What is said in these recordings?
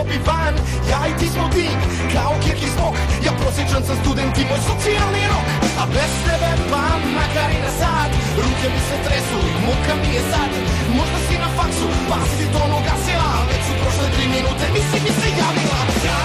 Evropi van. Ja i ti smo dik, kao kjek i smok. Ja prosječan sam student i moj socijalni rok. A bez tebe pa makar i na sat. Ruke mi se tresu i muka mi je sad. Možda si na faksu, pa si to ugasila. Već su prošle 3 minute, nisi mi se javila.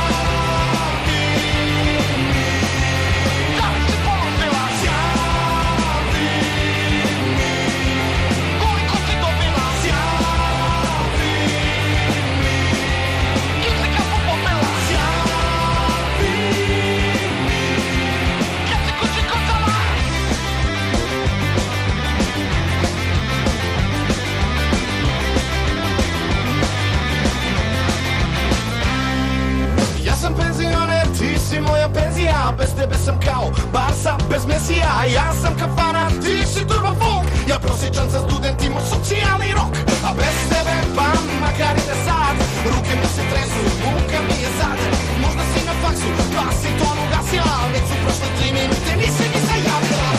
Moja penzija, bez tebe sam kao Barsa bez Mesija. Ja sam kafana, ti si turbo folk. Ja prosječan sam student, imam socijalni rok. A bez tebe pa makar i da sad. Ruke mi se tresu, muka mi je sad. Možda si na faksu, pa si to ugasila. Već su prošle 3 minute, nisi mi se javila.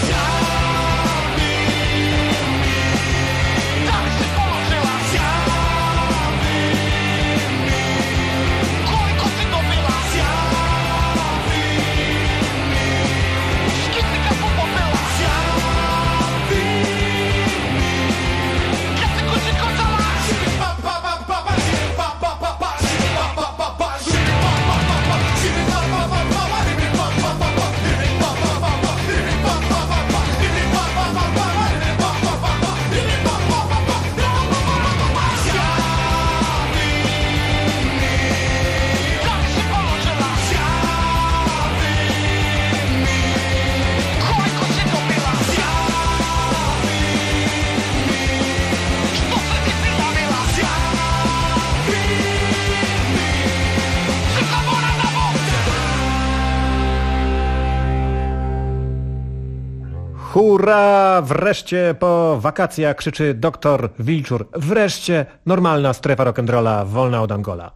Hurra! Wreszcie po wakacjach, krzyczy doktor Wilczur. Wreszcie normalna strefa rock'n'rolla, wolna od Angola.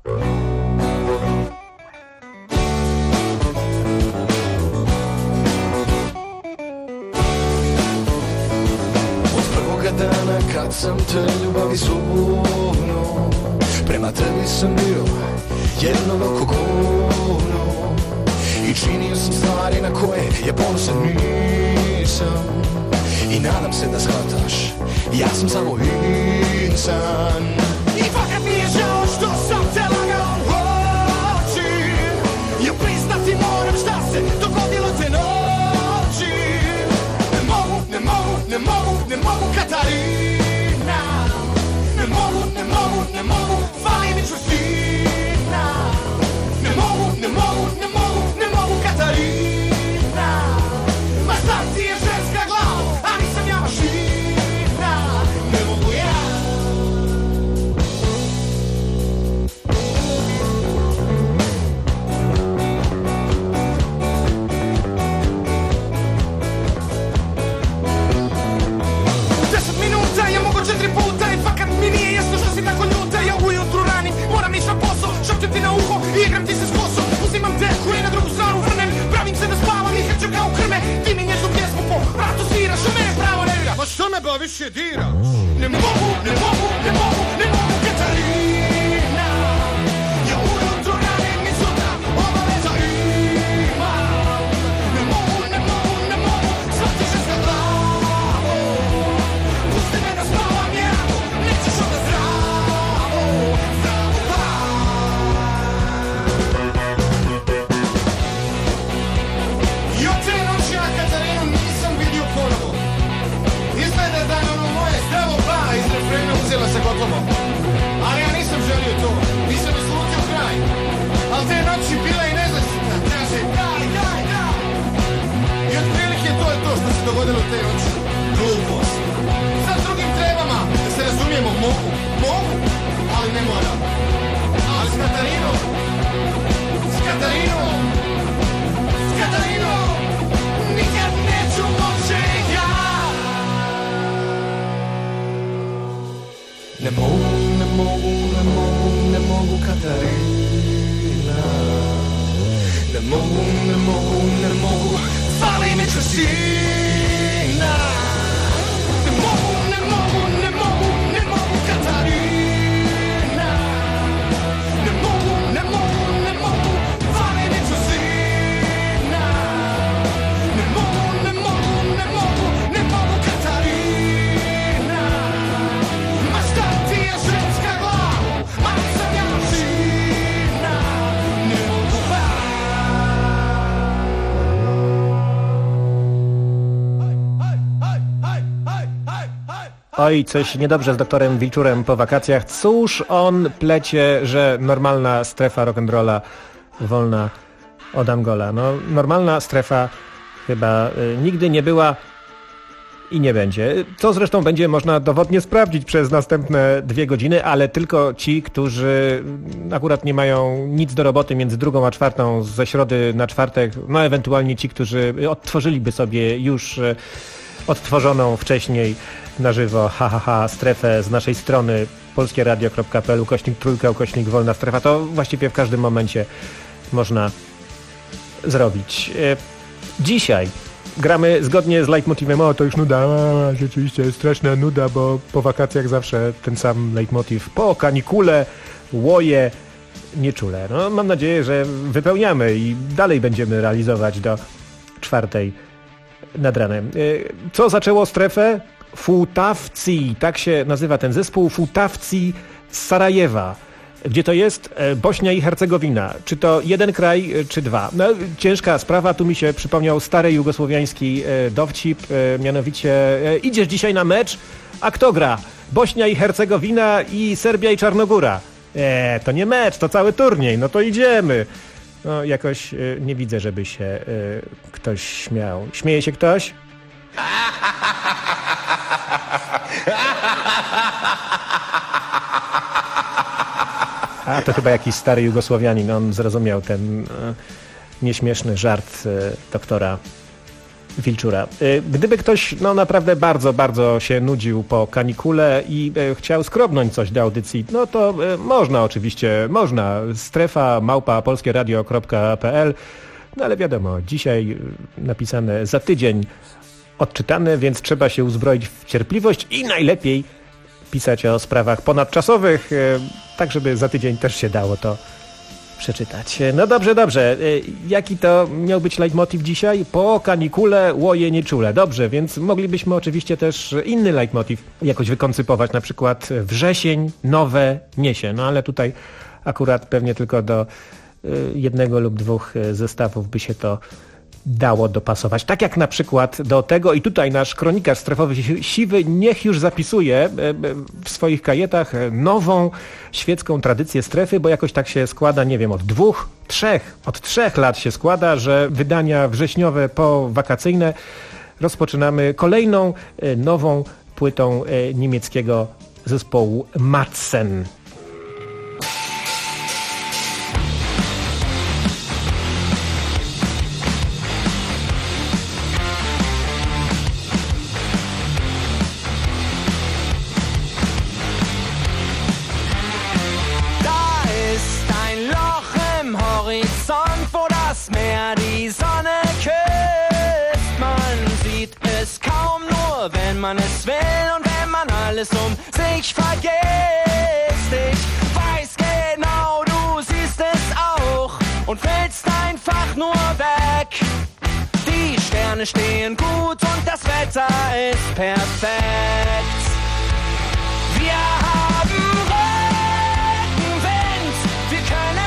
Od prvoga dana kad sam te ljubavi zovno, prema tebi sam bio jedno oko govno. I činio sam stvari na koje je ponosan nisam. I nadam se da shvataš, ja sam samo insan. I fakat mi je žao što sam te lagao u oči. Ja priznati moram šta se dogodilo te noći. Ne mogu, ne mogu, ne mogu, ne mogu Katarina. Ne mogu, ne mogu, ne mogu, fali mi čustina. Ne mogu, ne mogu, ne mogu, ne mogu Katarina. Ma šta ti je ženska glava, a nisam ja mašina. Ne mogu ja. U 10 minuta ja mogu 4 puta i fakat mi nije jasno što si tako ljuta. Ja ujutru ranim, moram ići na posao, šapćem ti na uho i igram ti se s kosom. Uzimam deku i na drugu stranu vrnem, pravim se da spavam i hrčem kao krme. Ti mi nježnu pjesmu po vratu sviraš, a mene pravo nervira. Ma što me ba više diraš? Ne mogu, ne mogu, ne mogu, ne mogu Katarina. Ja ujutru ranim i sutra obaveza imam. Ne mogu, ne mogu, ne mogu, shvatiš ženska glavo. Pusti me da spavam jako, nećeš onda zdravo, zdravo, I od te noći ja Katarinu nisam vidio ponovo. Izgleda da je ono moje zdravo ba iz refrena uzela se gotovo. Ali ja nisam želio to, nisam je slutio kraj. Al te noći bila i nezasitna, kaže daj, daj, daj. I otprilike to je to što se dogodilo te noći. Glupost. Sad drugim trebama, da se razumijemo, mogu, ali ne moram. Ali s Katarinom, nikad neću moći ja. Ne mogu, ne mogu, ne mogu, ne mogu Katarina. Ne mogu, ne mogu, ne mogu, fali mi čustina. Ne mogu, ne mogu, ne mogu, ne mogu Katarina. Ne mogu, ne mogu. Oj, coś niedobrze z doktorem Wilczurem po wakacjach. Cóż on plecie, że normalna strefa rock'n'rolla wolna od Angola. No, normalna strefa chyba nigdy nie była i nie będzie. Co zresztą będzie można dowodnie sprawdzić przez następne 2 godziny, ale tylko ci, którzy akurat nie mają nic do roboty między 2 a 4, ze środy na czwartek, no ewentualnie ci, którzy odtworzyliby sobie już odtworzoną wcześniej na żywo strefę z naszej strony polskieradio.pl/3/wolna strefa. To właściwie w każdym momencie można zrobić. Dzisiaj gramy zgodnie z leitmotivem, to już nuda, rzeczywiście straszna nuda, bo po wakacjach zawsze ten sam leitmotiv. Po kanikule, łoje, nieczule. No, mam nadzieję, że wypełniamy i dalej będziemy realizować do 4 nad ranem. Co zaczęło strefę? Futawci, tak się nazywa ten zespół, Futawci z Sarajewa. Gdzie to jest? Bośnia i Hercegowina. Czy to jeden kraj, czy 2? No, ciężka sprawa, tu mi się przypomniał stary jugosłowiański dowcip, mianowicie idziesz dzisiaj na mecz, a kto gra? Bośnia i Hercegowina i Serbia i Czarnogóra. To nie mecz, to cały turniej, no to idziemy. No jakoś nie widzę, żeby się ktoś śmiał. Śmieje się ktoś? A to chyba jakiś stary Jugosłowianin, on zrozumiał ten nieśmieszny żart doktora Wilczura. Gdyby ktoś naprawdę bardzo, bardzo się nudził po kanikule i chciał skrobnąć coś do audycji, no to można oczywiście, strefa@polskieradio.pl, no ale wiadomo, dzisiaj napisane za tydzień odczytane, więc trzeba się uzbroić w cierpliwość i najlepiej pisać o sprawach ponadczasowych, tak żeby za tydzień też się dało to przeczytać. No dobrze. Jaki to miał być leitmotiv dzisiaj? Po kanikule, łoje, nieczule. Dobrze, więc moglibyśmy oczywiście też inny leitmotiv jakoś wykoncypować, na przykład wrzesień, nowe niesie. No ale tutaj akurat pewnie tylko do 1 lub 2 zestawów by się to dało dopasować. Tak jak na przykład do tego, i tutaj nasz kronikarz strefowy Siwy niech już zapisuje w swoich kajetach nową świecką tradycję strefy, bo jakoś tak się składa, nie wiem, od 3 lat się składa, że wydania wrześniowe powakacyjne rozpoczynamy kolejną nową płytą niemieckiego zespołu Madsen. Meer die Sonne küsst, man sieht es kaum nur, wenn man es will und wenn man alles sich vergisst. Ich weiß genau, du siehst es auch und willst einfach nur weg. Die Sterne stehen gut und das Wetter ist perfekt. Wir haben Rückenwind, wir können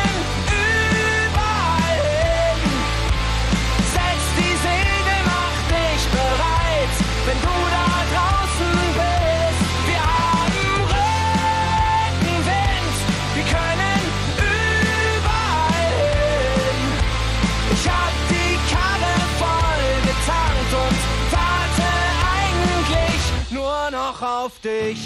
wenn du da draußen bist. Wir haben Rückenwind, wir können überall hin. Ich hab die Karre voll getankt und warte eigentlich nur noch auf dich.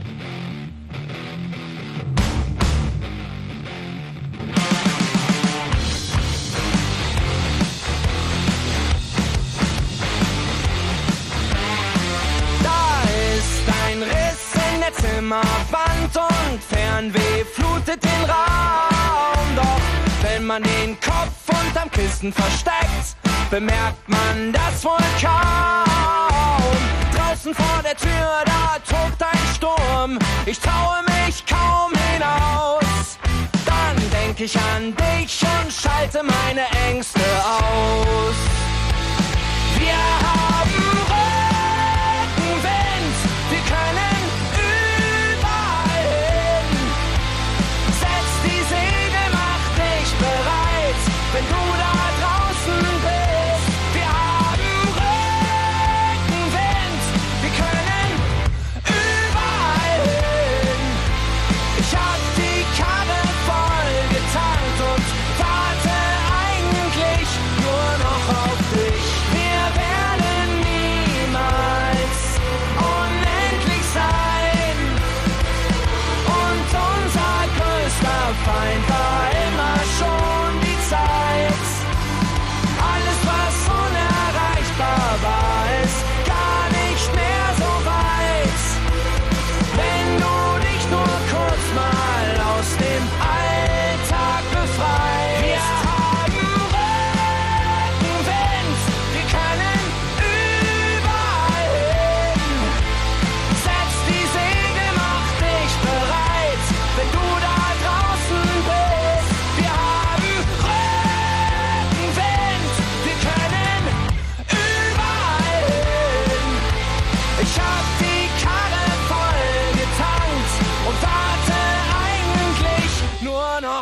Ein Riss in der Zimmerwand und Fernweh flutet den Raum. Doch wenn man den Kopf unterm Kissen versteckt, bemerkt man das wohl kaum. Draußen vor der Tür, da tobt ein Sturm. Ich traue mich kaum hinaus. Dann denk ich an dich und schalte meine Ängste aus. Wir haben Rückenwind, wir können überall hin. Setz die Segel, mach dich bereit, wenn du da draußen bist. Wir haben Rückenwind, wir können überall hin.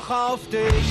noch auf dich.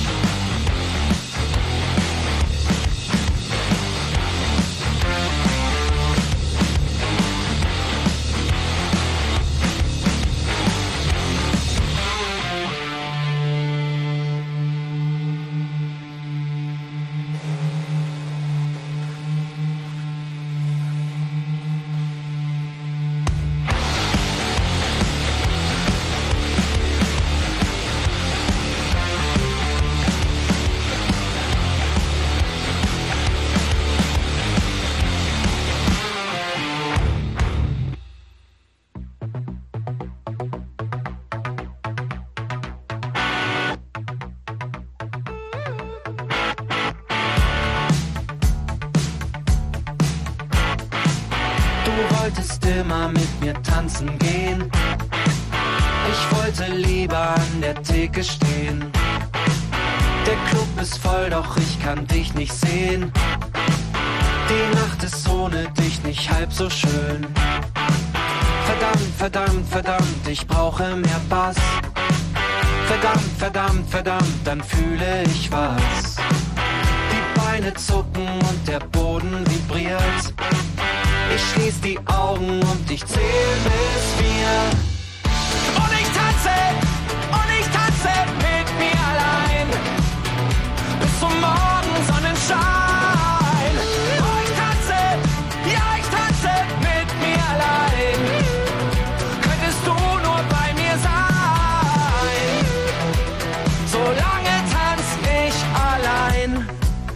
Du wolltest immer mit mir tanzen gehen. Ich wollte lieber an der Theke stehen. Der Club ist voll, doch ich kann dich nicht sehen. Die Nacht ist ohne dich nicht halb so schön. Verdammt, verdammt, verdammt, ich brauche mehr Bass. Verdammt, verdammt, verdammt, dann fühle ich was. Die Beine zucken und der Boden vibriert. Ich schließ die Augen und ich zähl bis 4. Und ich tanze mit mir allein. Bis zum Morgen Sonnenschein. Oh, ich tanze mit mir allein. Könntest du nur bei mir sein. So lange tanz ich allein.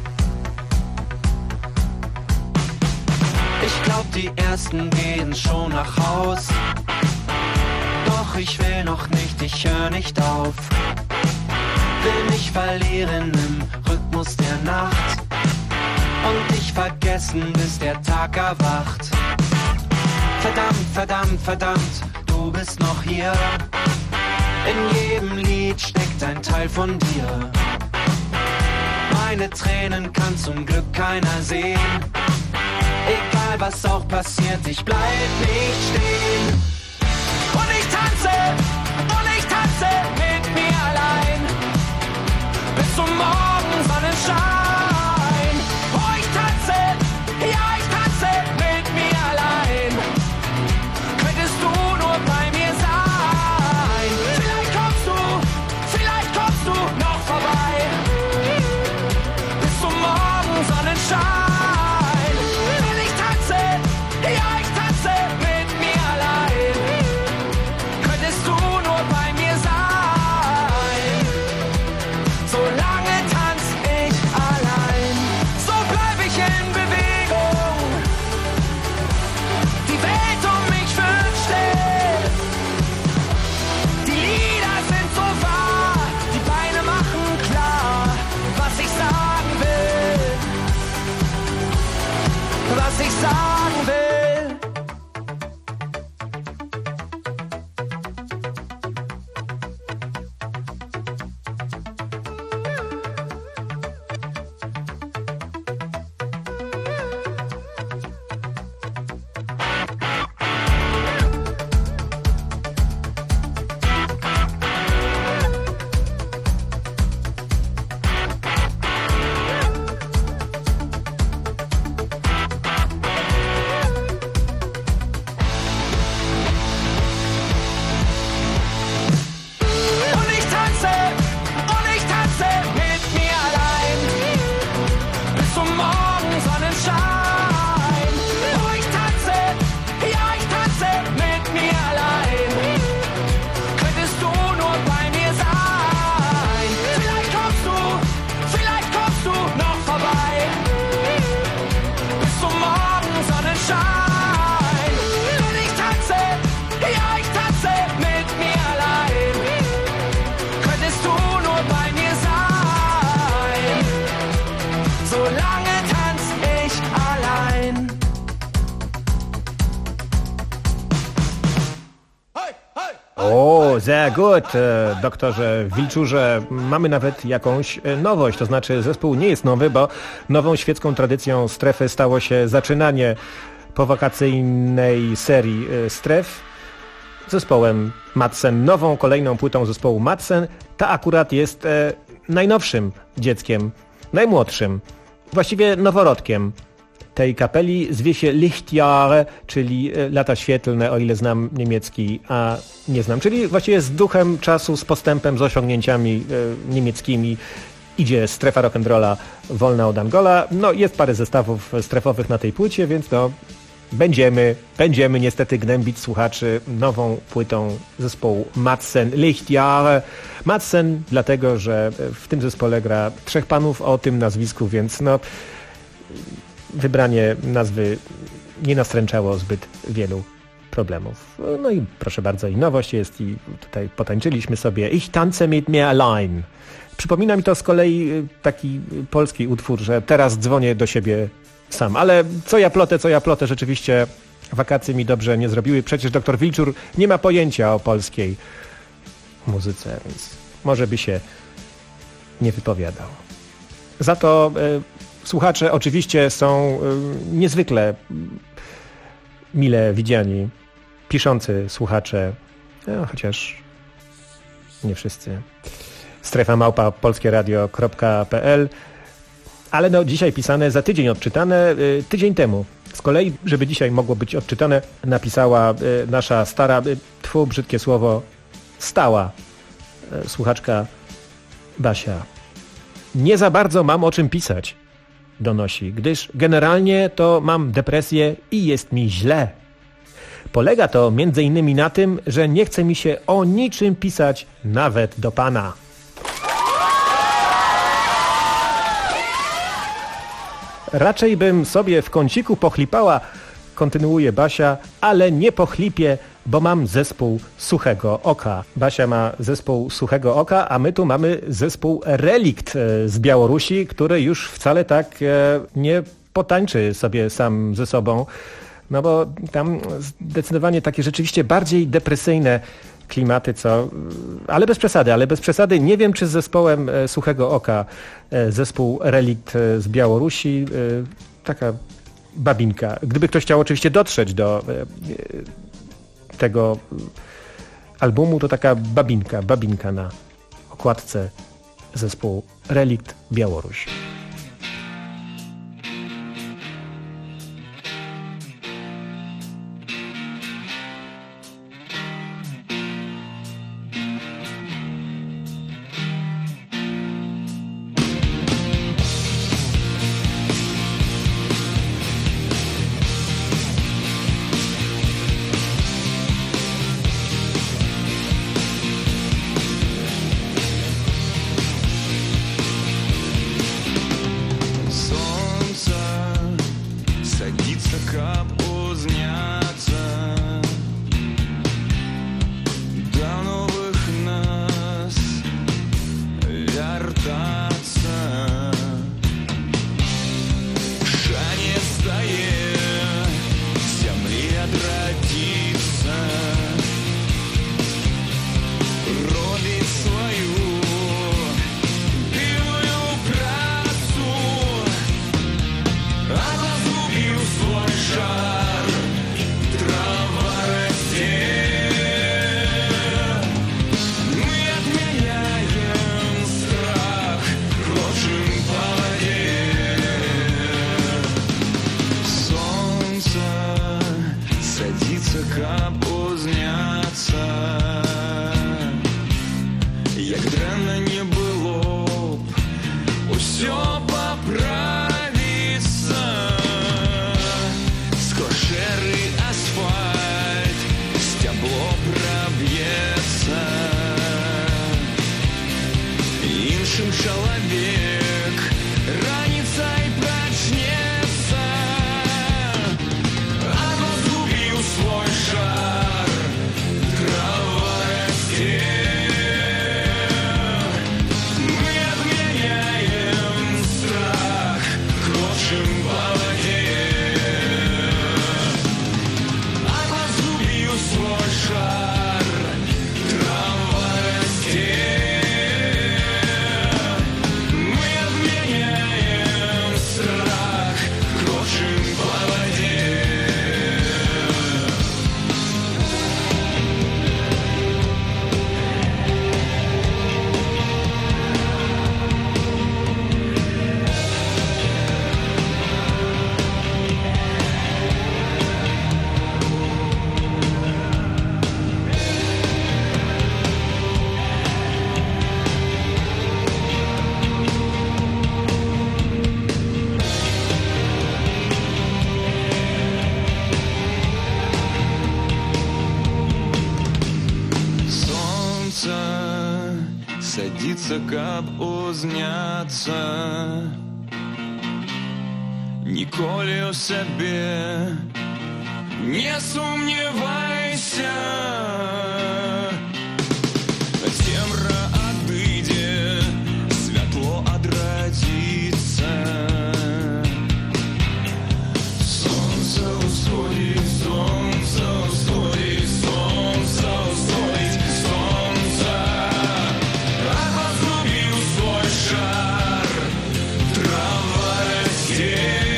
Ich glaub, die ersten gehen schon nach Haus. Doch ich will noch nicht, ich hör nicht auf. Will mich verlieren im Rhythmus der Nacht. Und dich vergessen, bis der Tag erwacht. Verdammt, verdammt, verdammt, du bist noch hier. In jedem Lied steckt ein Teil von dir. Meine Tränen kann zum Glück keiner sehen. Egal was auch passiert, ich bleib nicht stehen. Und ich tanze mit mir allein. Bis zum Morgen Sonnenschein. Oh, ich tanze mit mir allein. Könntest du nur bei mir sein. Vielleicht kommst du noch vorbei. Bis zum Morgen Sonnenschein. Sagen will. O, sehr gut, doktorze Wilczurze. Mamy nawet jakąś nowość, to znaczy zespół nie jest nowy, bo nową świecką tradycją strefy stało się zaczynanie powakacyjnej serii stref zespołem Madsen, nową, kolejną płytą zespołu Madsen. Ta akurat jest najnowszym dzieckiem, najmłodszym, właściwie noworodkiem tej kapeli. Zwie się Lichtjahre, czyli lata świetlne, o ile znam niemiecki, a nie znam. Czyli właściwie z duchem czasu, z postępem, z osiągnięciami niemieckimi idzie strefa rock'n'rolla wolna od Angola. No jest parę zestawów strefowych na tej płycie, więc no będziemy niestety gnębić słuchaczy nową płytą zespołu Madsen, Lichtjahre. Madsen dlatego, że w tym zespole gra 3 panów o tym nazwisku, więc no wybranie nazwy nie nastręczało zbyt wielu problemów. No i proszę bardzo, i nowość jest, i tutaj potańczyliśmy sobie Ich tanze mit mir allein. Przypomina mi to z kolei taki polski utwór, że teraz dzwonię do siebie sam. Ale co ja plotę, rzeczywiście wakacje mi dobrze nie zrobiły. Przecież doktor Wilczur nie ma pojęcia o polskiej muzyce, więc może by się nie wypowiadał. Za to słuchacze oczywiście są niezwykle mile widziani. Piszący słuchacze, chociaż nie wszyscy. strefa@polskieradio.pl. Ale no dzisiaj pisane, za tydzień odczytane, tydzień temu. Z kolei, żeby dzisiaj mogło być odczytane, napisała nasza stara, brzydkie słowo, stała słuchaczka Basia. Nie za bardzo mam o czym pisać, donosi, gdyż generalnie to mam depresję i jest mi źle. Polega to m.in. na tym, że nie chce mi się o niczym pisać, nawet do pana. Raczej bym sobie w kąciku pochlipała, kontynuuje Basia, ale nie pochlipię, bo mam zespół Suchego Oka. Basia ma zespół Suchego Oka, a my tu mamy zespół Relikt z Białorusi, który już wcale tak nie potańczy sobie sam ze sobą, no bo tam zdecydowanie takie rzeczywiście bardziej depresyjne klimaty, ale bez przesady. Nie wiem, czy z zespołem Suchego Oka, zespół Relikt z Białorusi, taka babinka. Gdyby ktoś chciał oczywiście dotrzeć do tego albumu, to taka babinka na okładce zespołu Relikt Białoruś. Мы отменяем страх, месца, каб узняцца. Ніколі ў сабе не сумнявайся. Цемра адыдзе, святло адрадзіцца. Сонца ўсходзіць, сонца ўсходзіць, сонца ўсходзіць, сонца. Раба згубіў свой шар, трава расце.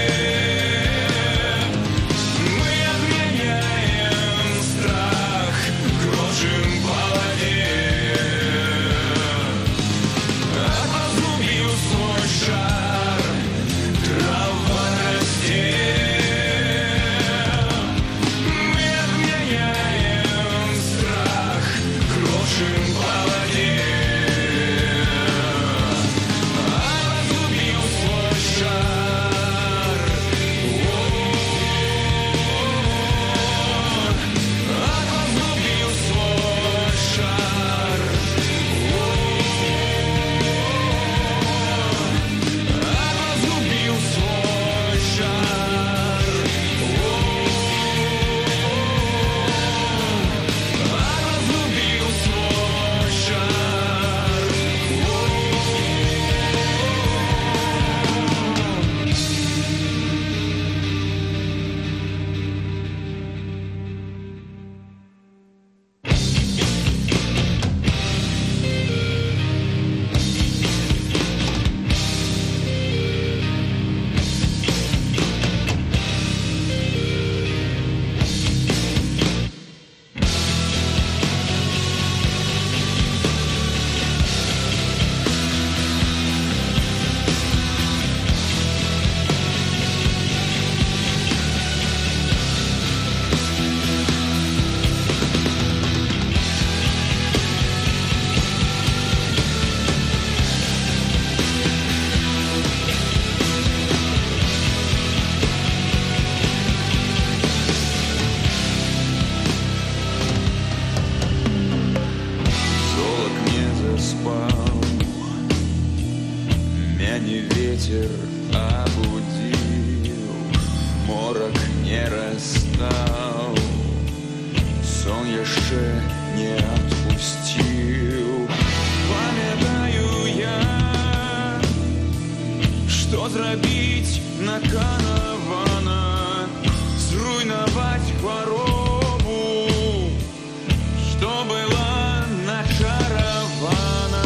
Ветер обудил, морок не расстал, сон яшчэ не отпусціў. Памятаю я, што зрабіць наканавана, зруйнаваць хваробу, што была начаравана.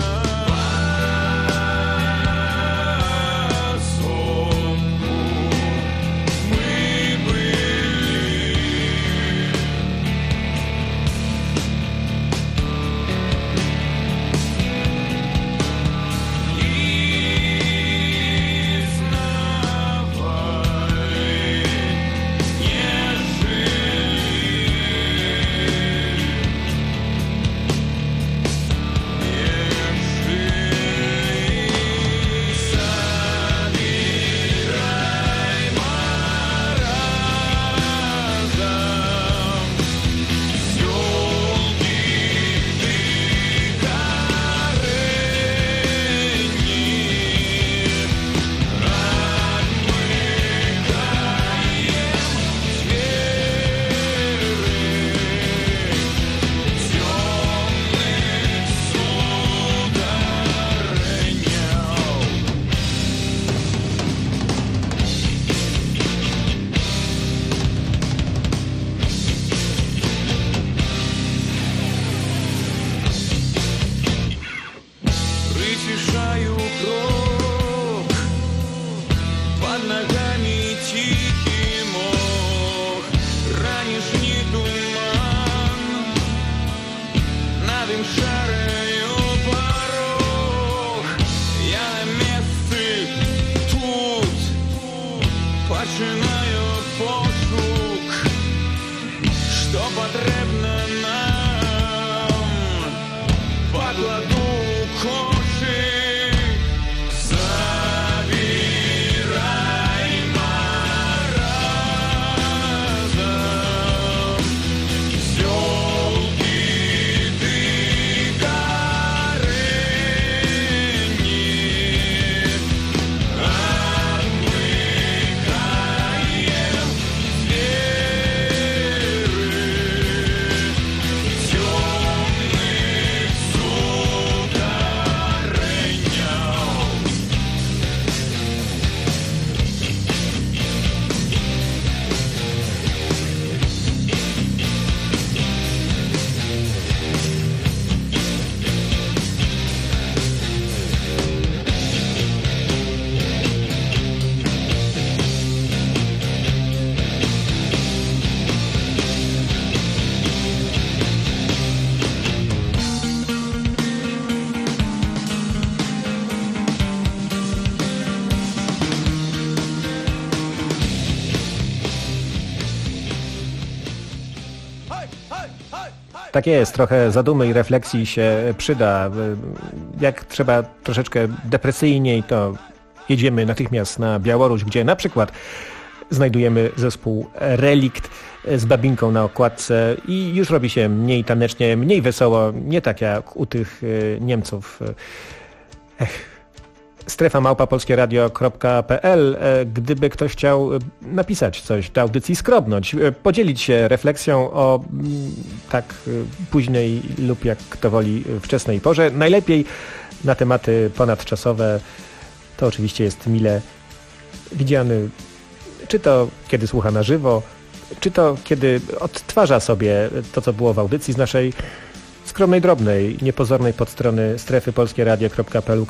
Tak jest, trochę zadumy i refleksji się przyda. Jak trzeba troszeczkę depresyjniej, to jedziemy natychmiast na Białoruś, gdzie na przykład znajdujemy zespół Relikt z Babinką na okładce i już robi się mniej tanecznie, mniej wesoło, nie tak jak u tych Niemców. strefa@polskieradio.pl. Gdyby ktoś chciał napisać coś do audycji, skrobnąć, podzielić się refleksją o tak późnej lub jak kto woli wczesnej porze, najlepiej na tematy ponadczasowe, to oczywiście jest mile widziany, czy to kiedy słucha na żywo, czy to kiedy odtwarza sobie to, co było w audycji z naszej skromnej, drobnej, niepozornej podstrony strefy polskieradio.pl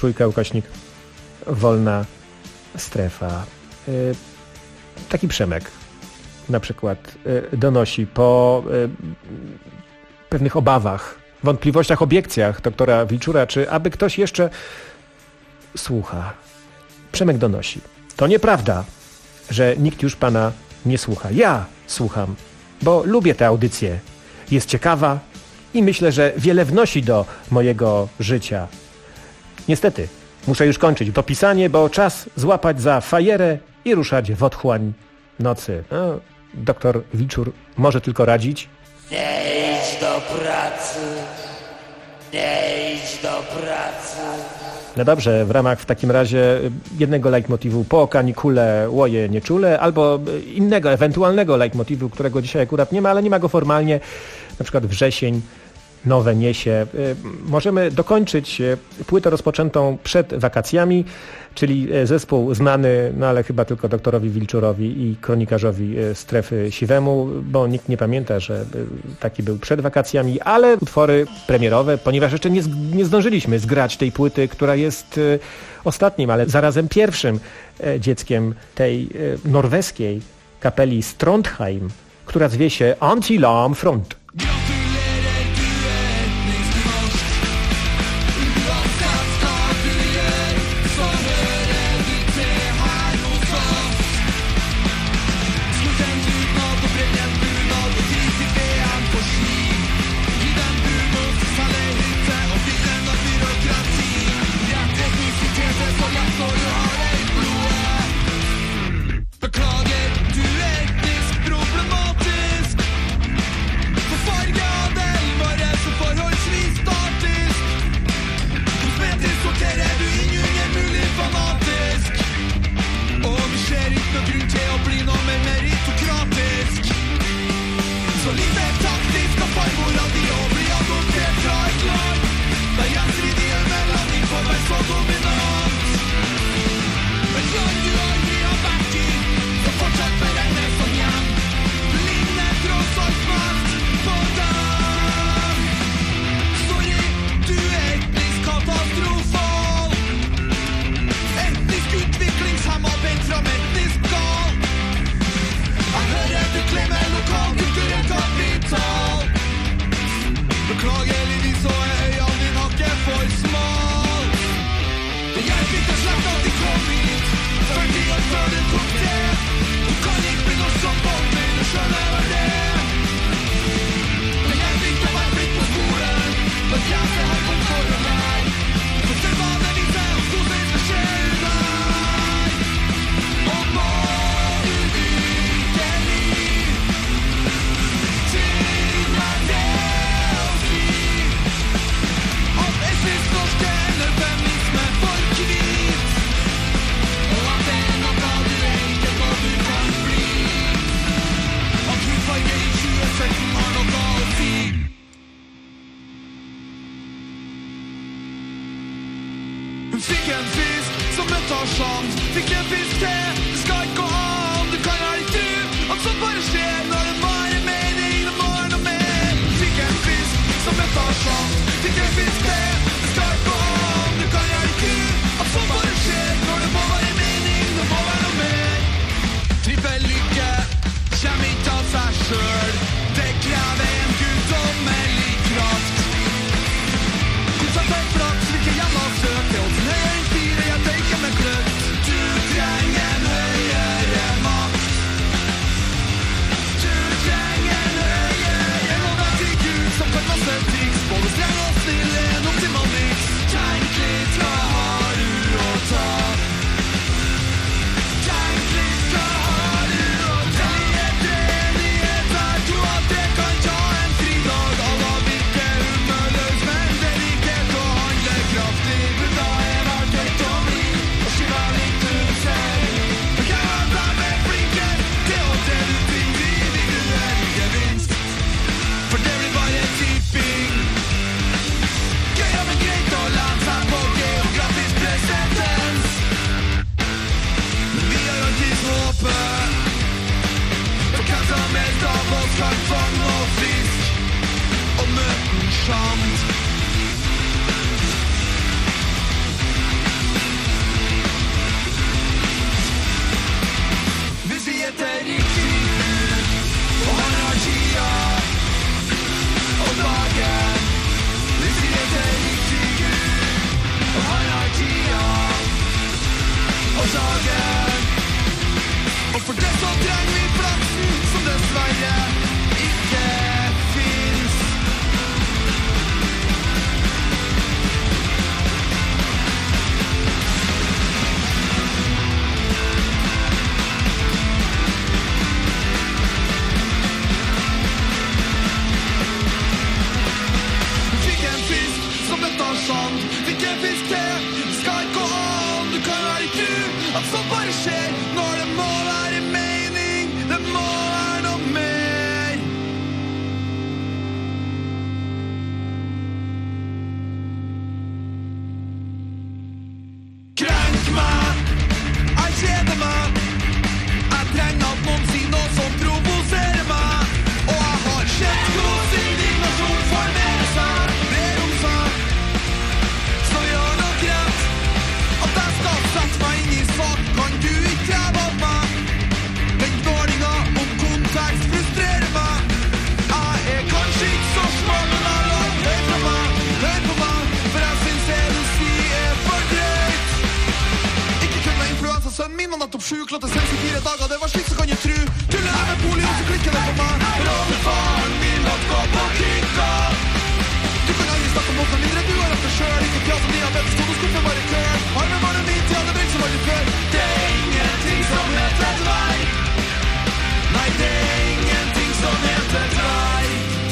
/3/wolna strefa. Taki Przemek na przykład donosi po pewnych obawach, wątpliwościach, obiekcjach doktora Wilczura, czy aby ktoś jeszcze słucha. Przemek donosi: to nieprawda, że nikt już pana nie słucha. Ja słucham, bo lubię tę audycję. Jest ciekawa i myślę, że wiele wnosi do mojego życia. Niestety, muszę już kończyć to pisanie, bo czas złapać za fajerę i ruszać w otchłań nocy. No, doktor Wilczur może tylko radzić: nie idź do pracy, nie idź do pracy. No dobrze, w ramach w takim razie jednego leitmotivu po kanikule łoje nieczule, albo innego, ewentualnego leitmotivu, którego dzisiaj akurat nie ma, ale nie ma go formalnie, na przykład wrzesień nowe niesie. Możemy dokończyć płytę rozpoczętą przed wakacjami, czyli zespół znany, no ale chyba tylko doktorowi Wilczurowi i kronikarzowi Strefy Siwemu, bo nikt nie pamięta, że taki był przed wakacjami, ale utwory premierowe, ponieważ jeszcze nie zdążyliśmy zgrać tej płyty, która jest ostatnim, ale zarazem pierwszym dzieckiem tej norweskiej kapeli Strondheim, która zwie się Anti-Alarm Front. Fikk en fisk som en tar sjans. Fikk en fisk til, det skal ikke gå an. Du kan aldri tro at sånt bare skjer når det bare er mening. Det må være noe mer. Fikk en fisk som en tar sjans. Fikk en fisk til, det skal ikke gå an. Du kan aldri tro at sånt bare skjer når det må være mening. Det må være noe mer. Trippel lykke kommer ikke av seg selv. Det krever en guddommelig kraft. Konsentrert flaks, hvilke jævla søk. Det er også høyere enn 4, jeg tenker med kløtt. Du trenger en høyere makt. Du trenger en høyere makt. En av deg til Gud som dagen. Og for det så trenger vi plassen som dessverre ikke finnes. Fikk en fisk som det tar sand. Fikk en fisk til, det skal ikke gå an. Du kan være i tru at sånt bare skjer når det må være mening. Det må være noe mer. Krenk meg, jeg kjeder meg. Jeg trenger at noen sier noe som provoserer meg. Og jeg har sett hvordan indignasjon formerer seg, brer om seg. Så gjør nok rett at jeg skal sette meg inn i sak. Kan du ikke kreve av meg? Den gnålinga om kontekst frustrerer meg. Jeg er kanskje ikke så smart, men jeg lar hør på meg, for jeg synes det du sier er for drøyt. Ikke kødd med influensa, sønnen min var nettopp 7 klotter sendt i 4 dager. Det var slik, så kan jeg tru. Tuller jeg med polio, så klikker det for meg. Rådefaren min måtte gå på krykka. Du kan aldri snakke om noe mindre, du har hatt det selv. Ikke pjat om diabetes, så du skuffer bare køl. Arme var det mitt, ja, det brenner som aldri før. Det er ingenting som heter tvei. Nei, det er ingenting som heter tvei.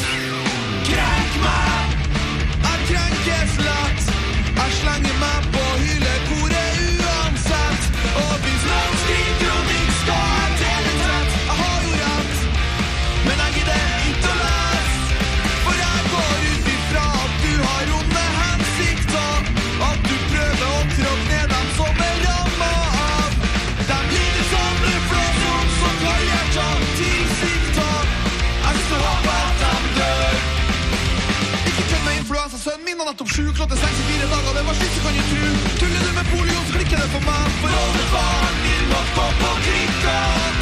Krenk meg, jeg krenkes lett. Jeg slenger meg på hyllekoret uansett. Og hvis noen skriker om ikke skal jeg tele tett. Jeg har jo rett, men jeg gidder ikke å lese. For jeg går ut ifra at du har onde hensikter. At du prøver å tråkke ned dem som er rammet av. De lider som blodflåsom som tar hjertet til sikta. Jeg så håper at de dør. Ikke kødd med influensa, sønnen min var nettopp 7 klotter sendt i 4 dager. Det var slik, så kan jeg tru. Tuller du med polio, så klikker det for meg. For oldefaren min måtte gå på krykka.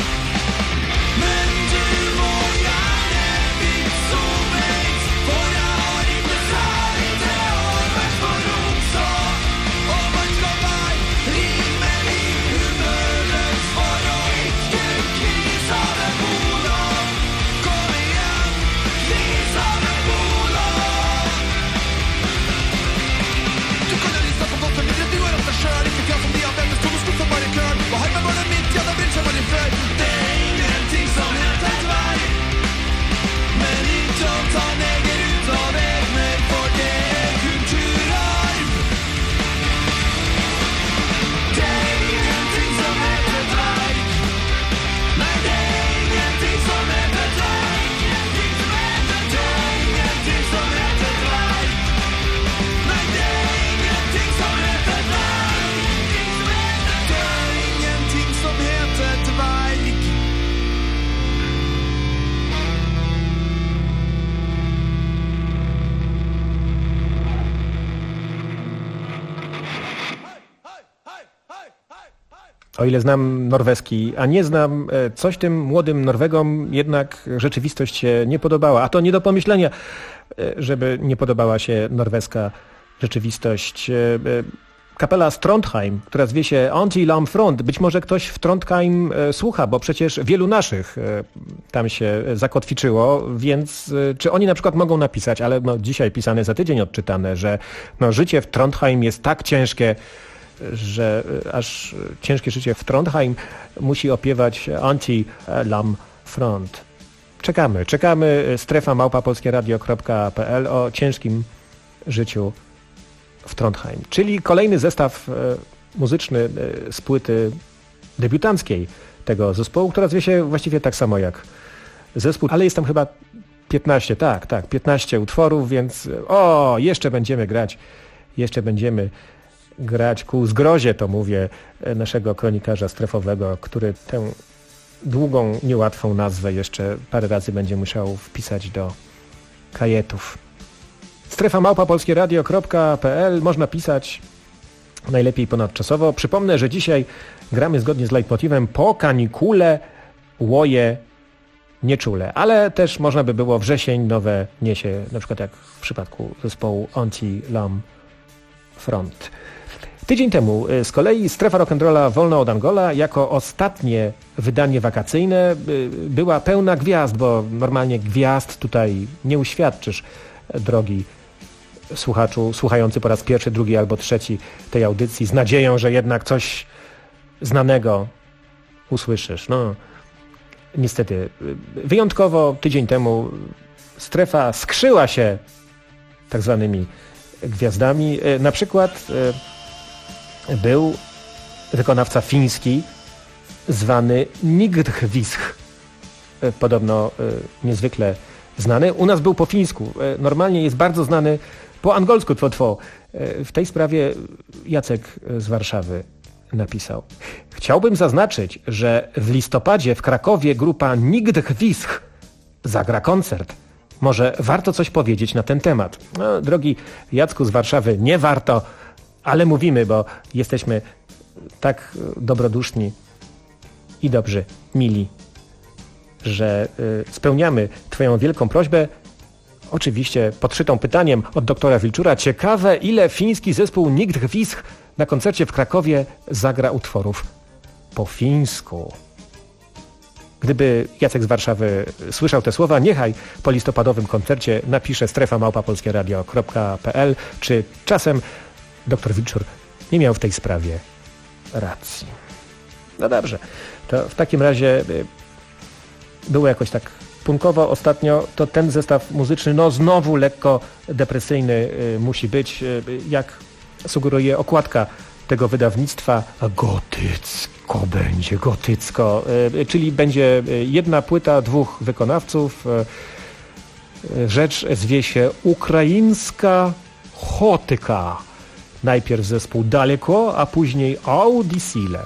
Men du må gjerne vite om meg, for jeg har ikke særlig til å være for rosa. Og man skal være rimelig humørløs for å ikke krise av ebola. Kom igjen, krise av ebola. Du kan jo liste på godt og mindre, du har hatt det selv. Ikke pjat om diabetes, så du skuffer bare køl. Og her med var det mitt, ja, det brenner seg bare før. Det er ingenting som heter tvei. Men ikke å ta neger ut av egner, for det er kulturarv. Det er ingenting som heter tvei. Nei, det er ingenting som heter tvei. Det er ingenting som heter tvei. Nei, det er ingenting som heter tvei. Det er ingenting som heter tvei. O ile znam norweski, a nie znam, coś tym młodym Norwegom jednak rzeczywistość się nie podobała. A to nie do pomyślenia, żeby nie podobała się norweska rzeczywistość. Kapela z Trondheim, która zwie się Anti-Lam-Front. Być może ktoś w Trondheim słucha, bo przecież wielu naszych tam się zakotwiczyło, więc czy oni na przykład mogą napisać, ale no, dzisiaj pisane za tydzień odczytane, że no, życie w Trondheim jest tak ciężkie, że aż ciężkie życie w Trondheim musi opiewać Anti-Lam-Front. Czekamy. strefa@polskieradio.pl o ciężkim życiu w Trondheim. Czyli kolejny zestaw muzyczny z płyty debiutanckiej tego zespołu, która zwie się właściwie tak samo jak zespół, ale jest tam chyba 15, 15 utworów, więc jeszcze będziemy grać ku zgrozie, to mówię, naszego kronikarza strefowego, który tę długą, niełatwą nazwę jeszcze parę razy będzie musiał wpisać do kajetów. strefa@polskieradio.pl. Można pisać najlepiej ponadczasowo. Przypomnę, że dzisiaj gramy zgodnie z leitmotivem po kanikule łoje nieczule, ale też można by było wrzesień nowe niesie, na przykład jak w przypadku zespołu Anti-Lam-Front. Tydzień temu z kolei Strefa Rock'n'Rolla Wolna od Angola jako ostatnie wydanie wakacyjne była pełna gwiazd, bo normalnie gwiazd tutaj nie uświadczysz, drogi słuchaczu, słuchający po raz pierwszy, drugi albo trzeci tej audycji, z nadzieją, że jednak coś znanego usłyszysz. No, niestety, wyjątkowo tydzień temu Strefa skrzyła się tak zwanymi gwiazdami. Na przykład był wykonawca fiński zwany Nigdhwisk. Podobno niezwykle znany. U nas był po fińsku. Normalnie jest bardzo znany po angolsku. W tej sprawie Jacek z Warszawy napisał: chciałbym zaznaczyć, że w listopadzie w Krakowie grupa Nigdhwisk zagra koncert. Może warto coś powiedzieć na ten temat. No, drogi Jacku z Warszawy, nie warto, ale mówimy, bo jesteśmy tak dobroduszni i dobrzy, mili, że spełniamy twoją wielką prośbę. Oczywiście podszytą pytaniem od doktora Wilczura. Ciekawe, ile fiński zespół Nigdhwisk na koncercie w Krakowie zagra utworów po fińsku. Gdyby Jacek z Warszawy słyszał te słowa, niechaj po listopadowym koncercie napisze strefa@polskieradio.pl, czy czasem doktor Wilczur nie miał w tej sprawie racji. No dobrze, to w takim razie było jakoś tak punkowo ostatnio, to ten zestaw muzyczny, no znowu lekko depresyjny musi być, jak sugeruje okładka tego wydawnictwa. Gotycko będzie, gotycko, czyli będzie jedna płyta, dwóch wykonawców. Rzecz zwie się Ukraińska Chotyka. Najpierw zespół Daleko, a później Audisile.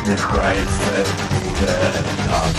niechaj se bude tak.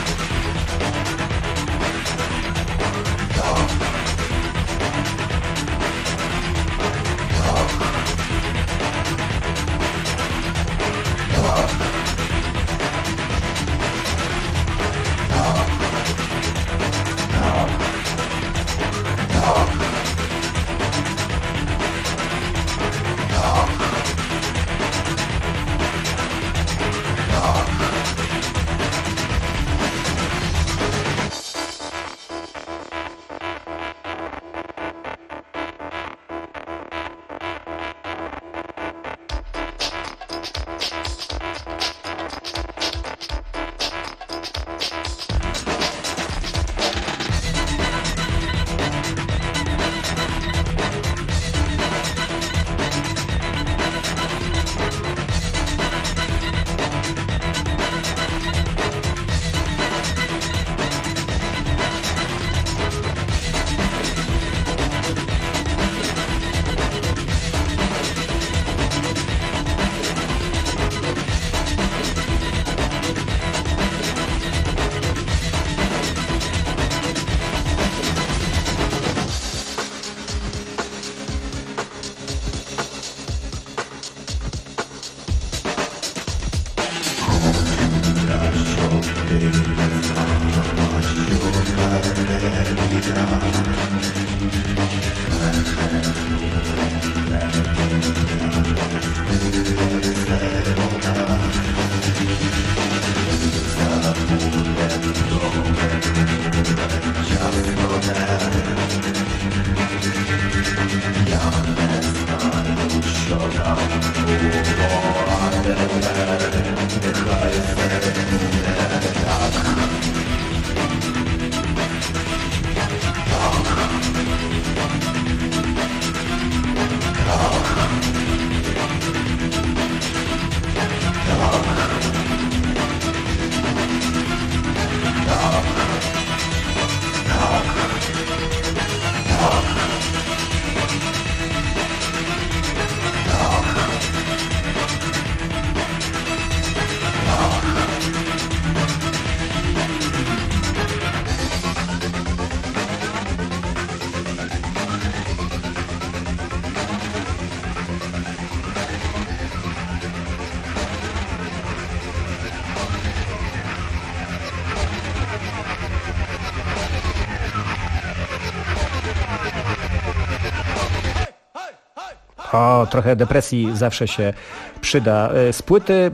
O, trochę depresji zawsze się przyda. Z płyty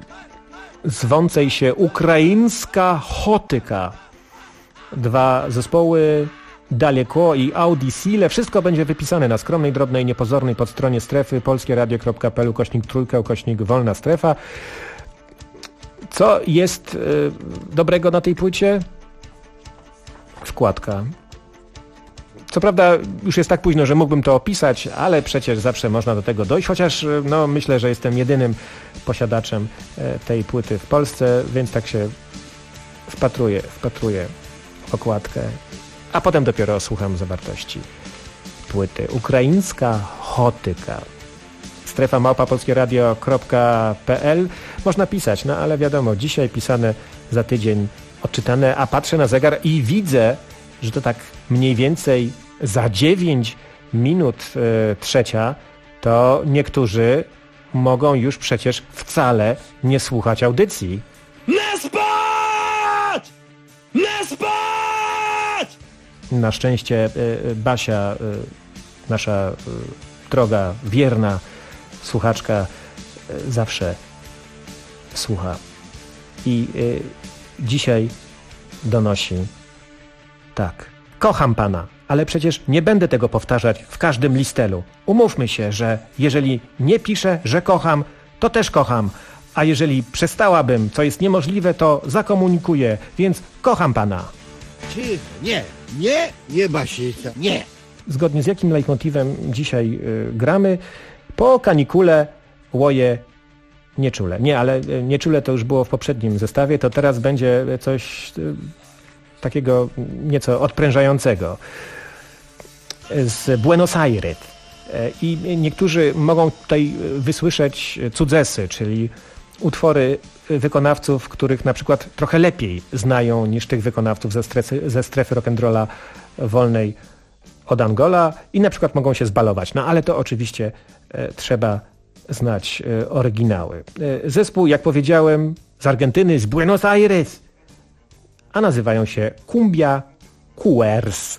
zwącej się Ukraińska Chotyka. 2 zespoły, Daleko i Audisile. Wszystko będzie wypisane na skromnej, drobnej, niepozornej podstronie strefy polskieradio.pl/trójka/wolna strefa. Co jest dobrego na tej płycie? Wkładka. Co prawda już jest tak późno, że mógłbym to opisać, ale przecież zawsze można do tego dojść, chociaż no, myślę, że jestem jedynym posiadaczem tej płyty w Polsce, więc tak się wpatruję w okładkę, a potem dopiero słucham zawartości płyty. Ukraińska Chotyka. Strefa @polskieradio.pl. Można pisać, no ale wiadomo, dzisiaj pisane, za tydzień odczytane, a patrzę na zegar i widzę, że to tak mniej więcej za 9 minut trzecia, to niektórzy mogą już przecież wcale nie słuchać audycji. Nie spać! Nie spać! Na szczęście Basia, nasza droga, wierna słuchaczka, zawsze słucha. I dzisiaj donosi: tak, kocham pana, ale przecież nie będę tego powtarzać w każdym listelu. Umówmy się, że jeżeli nie piszę, że kocham, to też kocham. A jeżeli przestałabym, co jest niemożliwe, to zakomunikuję, więc kocham pana. Nie, Basica, nie. Zgodnie z jakim leitmotivem dzisiaj gramy? Po kanikule łoje nieczule. Nie, ale nieczule to już było w poprzednim zestawie, to teraz będzie coś takiego nieco odprężającego. Z Buenos Aires. I niektórzy mogą tutaj wysłyszeć cudzesy, czyli utwory wykonawców, których na przykład trochę lepiej znają niż tych wykonawców ze strefy rock'n'rolla wolnej od Angola i na przykład mogą się zbalować. No ale to oczywiście trzeba znać oryginały. Zespół, jak powiedziałem, z Argentyny, z Buenos Aires, a nazywają się Cumbia Queers.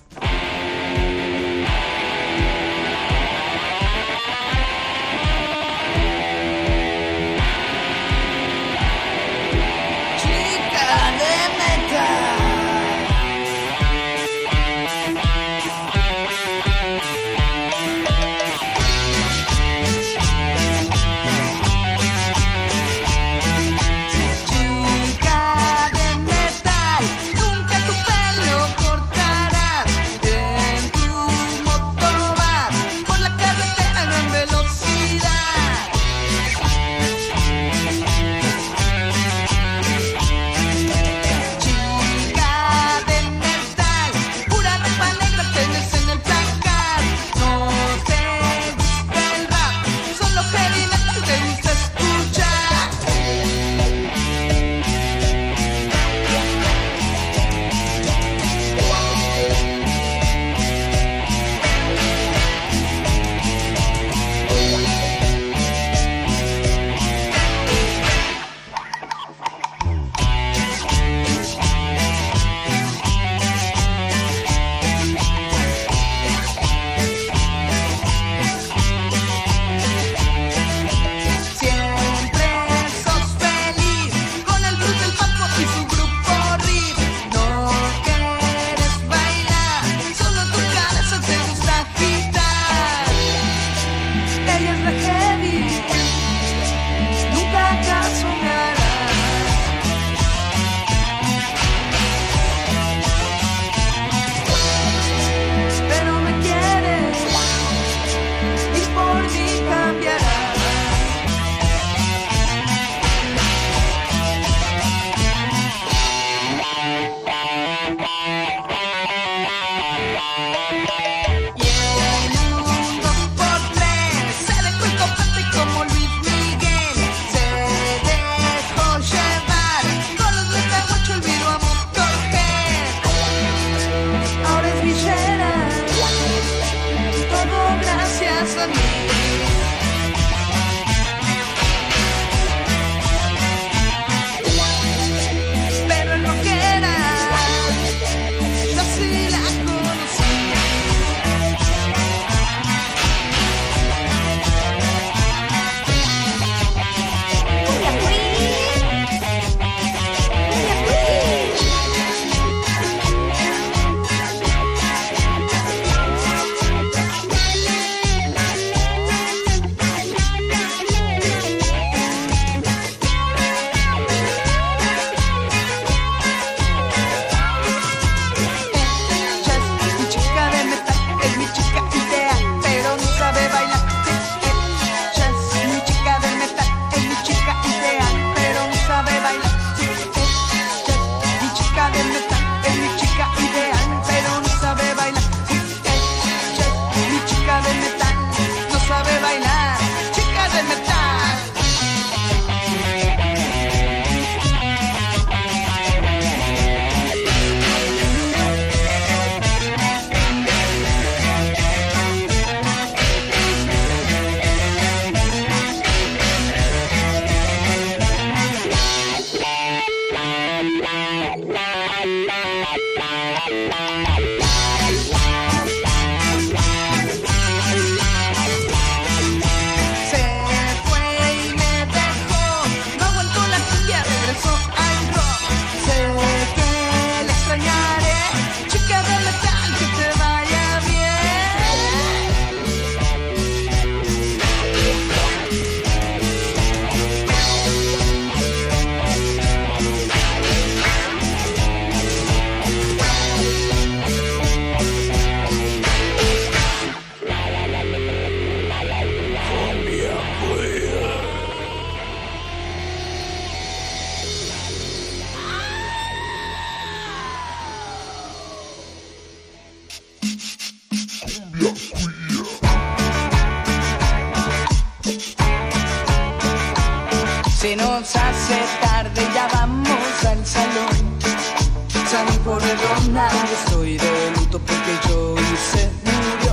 hace tarde, ya vamos al salón. Salón Porredona, estoy de luto porque Joey se murió.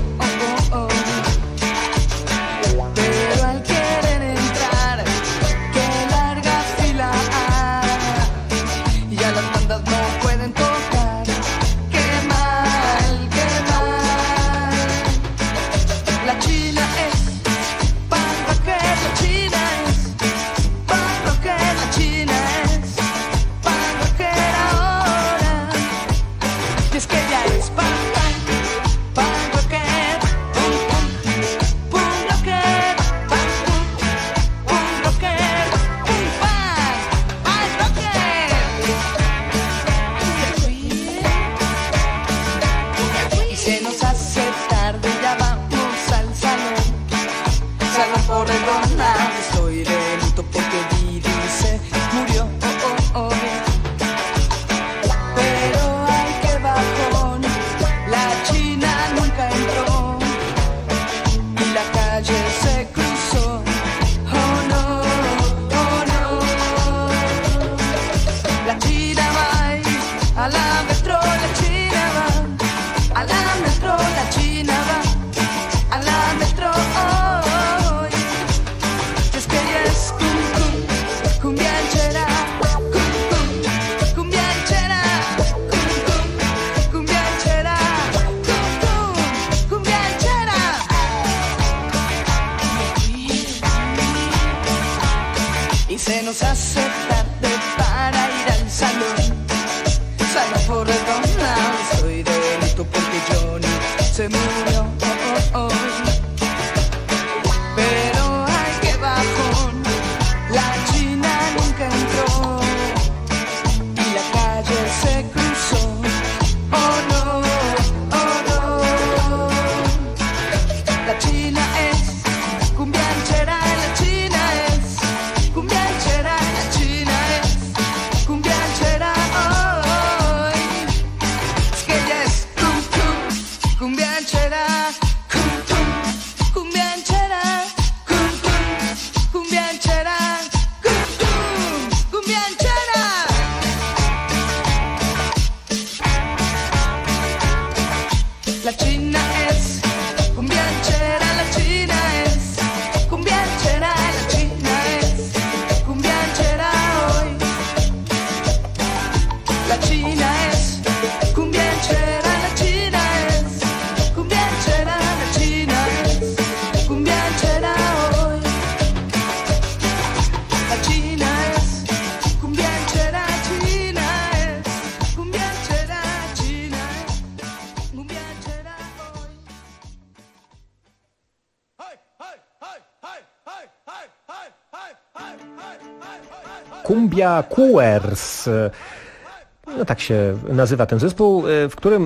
Pero al querer entrar, qué larga fila hay. Y a las bandas no pueden tocar. Qué mal, qué mal. La China es pan rocker, la China es pan rocker, la China es pan rocker ahora. Y es que ya es pan rocker, pum rocker, pum rocker, pum rocker. Y se nos hace tarde, ya vamos al salón. Salón Porredona, estoy de luto porque Didi se murió. Pero ay, qué bajón, la China nunca entró y la calle se cruzó. Oh no, oh no. La China va a la metro, la China va a la metro, la China va a la metro. Oh, es que ella es cumbianchera, cumbianchera, cumbianchera, cumbianchera. Y se nos hace tarde para ir al salón. Salón Porredona, estoy de luto porque Johnny se murió. Pero ay, qué bajón, la China nunca entró y la calle se cruzó. Oh no, oh no. La China es cumbianchera, la China es cumbianchera, la China es cumbianchera. Oh, es que ella es cumbianchera, cumbianchera, cumbianchera, cumbianchera. La China es cumbianchera, la China es cumbianchera, la China es cumbianchera hoy. La China es cumbianchera, la China es cumbianchera, la China es cumbianchera hoy. La China es cumbianchera, China es cumbianchera, China es cumbianchera hoy. Cumbia Coolers. No tak się nazywa ten zespół, w którym